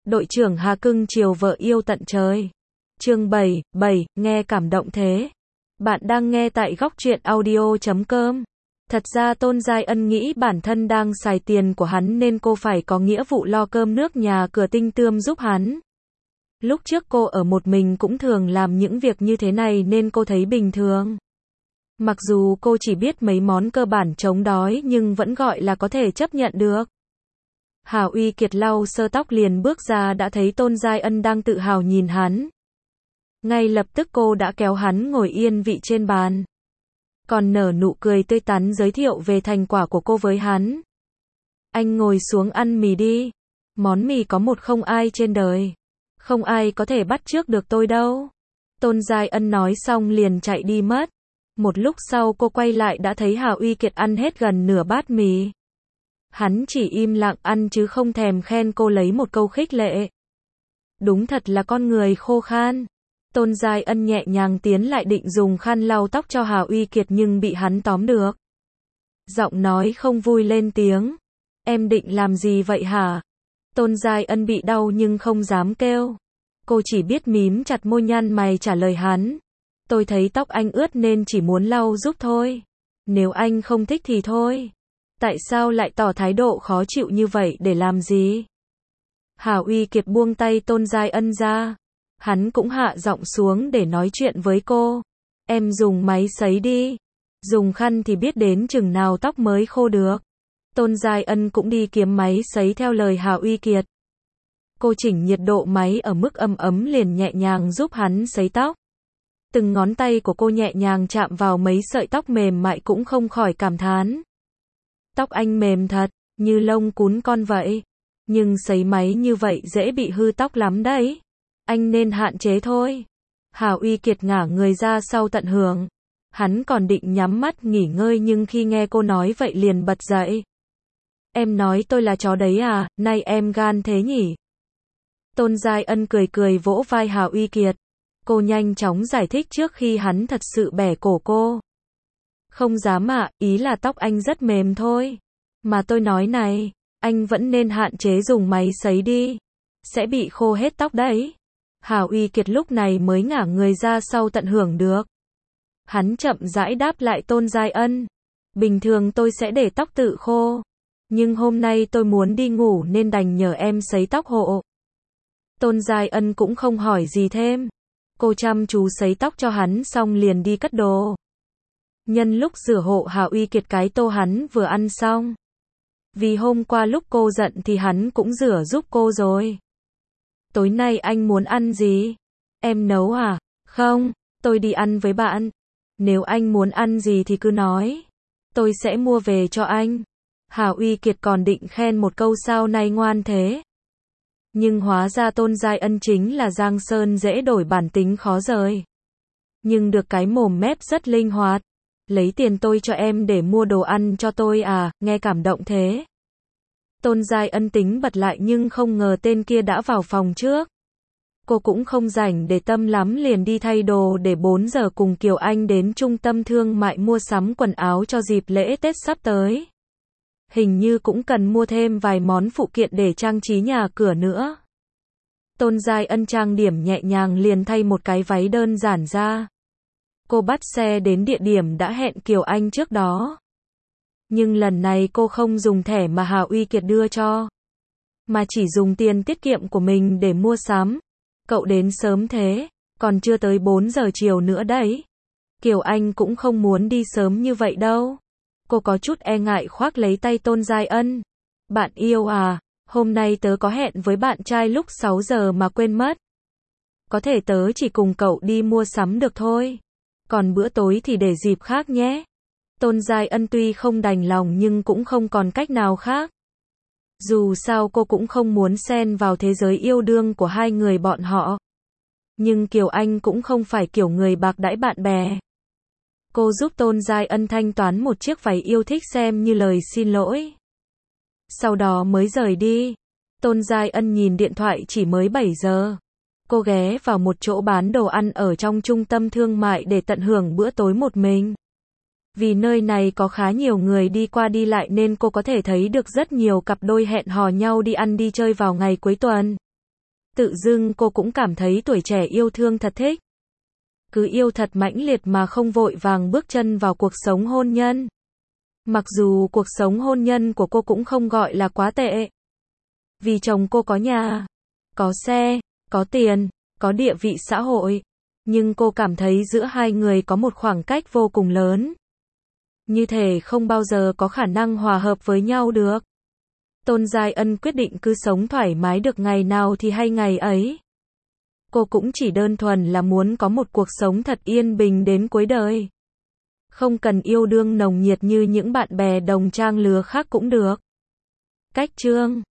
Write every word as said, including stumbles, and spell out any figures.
Đội trưởng Hà cưng chiều vợ yêu tận trời. Chương bảy, bảy, nghe cảm động thế. Bạn đang nghe tại góc truyện audio chấm com. Thật ra Tôn Giai Ân nghĩ bản thân đang xài tiền của hắn nên cô phải có nghĩa vụ lo cơm nước nhà cửa tinh tươm giúp hắn. Lúc trước cô ở một mình cũng thường làm những việc như thế này nên cô thấy bình thường. Mặc dù cô chỉ biết mấy món cơ bản chống đói nhưng vẫn gọi là có thể chấp nhận được. Hà Uy Kiệt lau sơ tóc liền bước ra đã thấy Tôn Giai Ân đang tự hào nhìn hắn. Ngay lập tức cô đã kéo hắn ngồi yên vị trên bàn. Còn nở nụ cười tươi tắn giới thiệu về thành quả của cô với hắn. Anh ngồi xuống ăn mì đi. Món mì có một không ai trên đời. Không ai có thể bắt chước được tôi đâu. Tôn Giai Ân nói xong liền chạy đi mất. Một lúc sau cô quay lại đã thấy Hà Uy Kiệt ăn hết gần nửa bát mì. Hắn chỉ im lặng ăn chứ không thèm khen cô lấy một câu khích lệ. Đúng thật là con người khô khan. Tôn Giai Ân nhẹ nhàng tiến lại định dùng khăn lau tóc cho Hà Uy Kiệt nhưng bị hắn tóm được. Giọng nói không vui lên tiếng. Em định làm gì vậy hả? Tôn Giai Ân bị đau nhưng không dám kêu. Cô chỉ biết mím chặt môi nhăn mày trả lời hắn. Tôi thấy tóc anh ướt nên chỉ muốn lau giúp thôi. Nếu anh không thích thì thôi. Tại sao lại tỏ thái độ khó chịu như vậy để làm gì? Hà Uy Kiệt buông tay Tôn Giai Ân ra. Hắn cũng hạ giọng xuống để nói chuyện với cô. Em dùng máy sấy đi. Dùng khăn thì biết đến chừng nào tóc mới khô được. Tôn Giai Ân cũng đi kiếm máy sấy theo lời Hà Uy Kiệt. Cô chỉnh nhiệt độ máy ở mức ấm ấm liền nhẹ nhàng giúp hắn sấy tóc. Từng ngón tay của cô nhẹ nhàng chạm vào mấy sợi tóc mềm mại cũng không khỏi cảm thán. Tóc anh mềm thật, như lông cún con vậy. Nhưng sấy máy như vậy dễ bị hư tóc lắm đấy. Anh nên hạn chế thôi. Hà Uy Kiệt ngả người ra sau tận hưởng. Hắn còn định nhắm mắt nghỉ ngơi nhưng khi nghe cô nói vậy liền bật dậy. Em nói tôi là chó đấy à, nay em gan thế nhỉ? Tôn Giai Ân cười cười vỗ vai Hà Uy Kiệt. Cô nhanh chóng giải thích trước khi hắn thật sự bẻ cổ cô. Không dám ạ, à, ý là tóc anh rất mềm thôi. Mà tôi nói này, anh vẫn nên hạn chế dùng máy sấy đi. Sẽ bị khô hết tóc đấy. Hà Uy Kiệt lúc này mới ngả người ra sau tận hưởng được. Hắn chậm rãi đáp lại Tôn Giai Ân. Bình thường tôi sẽ để tóc tự khô. Nhưng hôm nay tôi muốn đi ngủ nên đành nhờ em sấy tóc hộ. Tôn Giai Ân cũng không hỏi gì thêm. Cô chăm chú sấy tóc cho hắn xong liền đi cất đồ. Nhân lúc rửa hộ Hà Uy Kiệt cái tô hắn vừa ăn xong. Vì hôm qua lúc cô giận thì hắn cũng rửa giúp cô rồi. Tối nay anh muốn ăn gì? Em nấu à? Không, tôi đi ăn với bạn. Nếu anh muốn ăn gì thì cứ nói. Tôi sẽ mua về cho anh. Hà Uy Kiệt còn định khen một câu sao nay ngoan thế. Nhưng hóa ra Tôn Giai Ân chính là Giang Sơn dễ đổi bản tính khó rời. Nhưng được cái mồm mép rất linh hoạt. Lấy tiền tôi cho em để mua đồ ăn cho tôi à, nghe cảm động thế. Tôn Giai Ân tính bật lại nhưng không ngờ tên kia đã vào phòng trước. Cô cũng không rảnh để tâm lắm liền đi thay đồ để bốn giờ cùng Kiều Anh đến trung tâm thương mại mua sắm quần áo cho dịp lễ Tết sắp tới. Hình như cũng cần mua thêm vài món phụ kiện để trang trí nhà cửa nữa. Tôn Giai Ân trang điểm nhẹ nhàng liền thay một cái váy đơn giản ra. Cô bắt xe đến địa điểm đã hẹn Kiều Anh trước đó. Nhưng lần này cô không dùng thẻ mà Hà Uy Kiệt đưa cho. Mà chỉ dùng tiền tiết kiệm của mình để mua sắm. Cậu đến sớm thế, còn chưa tới bốn giờ chiều nữa đấy. Kiều Anh cũng không muốn đi sớm như vậy đâu. Cô có chút e ngại khoác lấy tay Tôn Giai Ân. Bạn yêu à, hôm nay tớ có hẹn với bạn trai lúc sáu giờ mà quên mất. Có thể tớ chỉ cùng cậu đi mua sắm được thôi. Còn bữa tối thì để dịp khác nhé. Tôn Giai Ân tuy không đành lòng nhưng cũng không còn cách nào khác. Dù sao cô cũng không muốn xen vào thế giới yêu đương của hai người bọn họ. Nhưng Kiều Anh cũng không phải kiểu người bạc đãi bạn bè. Cô giúp Tôn Giai Ân thanh toán một chiếc váy yêu thích xem như lời xin lỗi. Sau đó mới rời đi. Tôn Giai Ân nhìn điện thoại chỉ mới bảy giờ. Cô ghé vào một chỗ bán đồ ăn ở trong trung tâm thương mại để tận hưởng bữa tối một mình. Vì nơi này có khá nhiều người đi qua đi lại nên cô có thể thấy được rất nhiều cặp đôi hẹn hò nhau đi ăn đi chơi vào ngày cuối tuần. Tự dưng cô cũng cảm thấy tuổi trẻ yêu thương thật thích. Cứ yêu thật mãnh liệt mà không vội vàng bước chân vào cuộc sống hôn nhân. Mặc dù cuộc sống hôn nhân của cô cũng không gọi là quá tệ. Vì chồng cô có nhà, có xe, có tiền, có địa vị xã hội. Nhưng cô cảm thấy giữa hai người có một khoảng cách vô cùng lớn. Như thể không bao giờ có khả năng hòa hợp với nhau được. Tôn Giai Ân quyết định cứ sống thoải mái được ngày nào thì hay ngày ấy. Cô cũng chỉ đơn thuần là muốn có một cuộc sống thật yên bình đến cuối đời. Không cần yêu đương nồng nhiệt như những bạn bè đồng trang lứa khác cũng được. Cách chương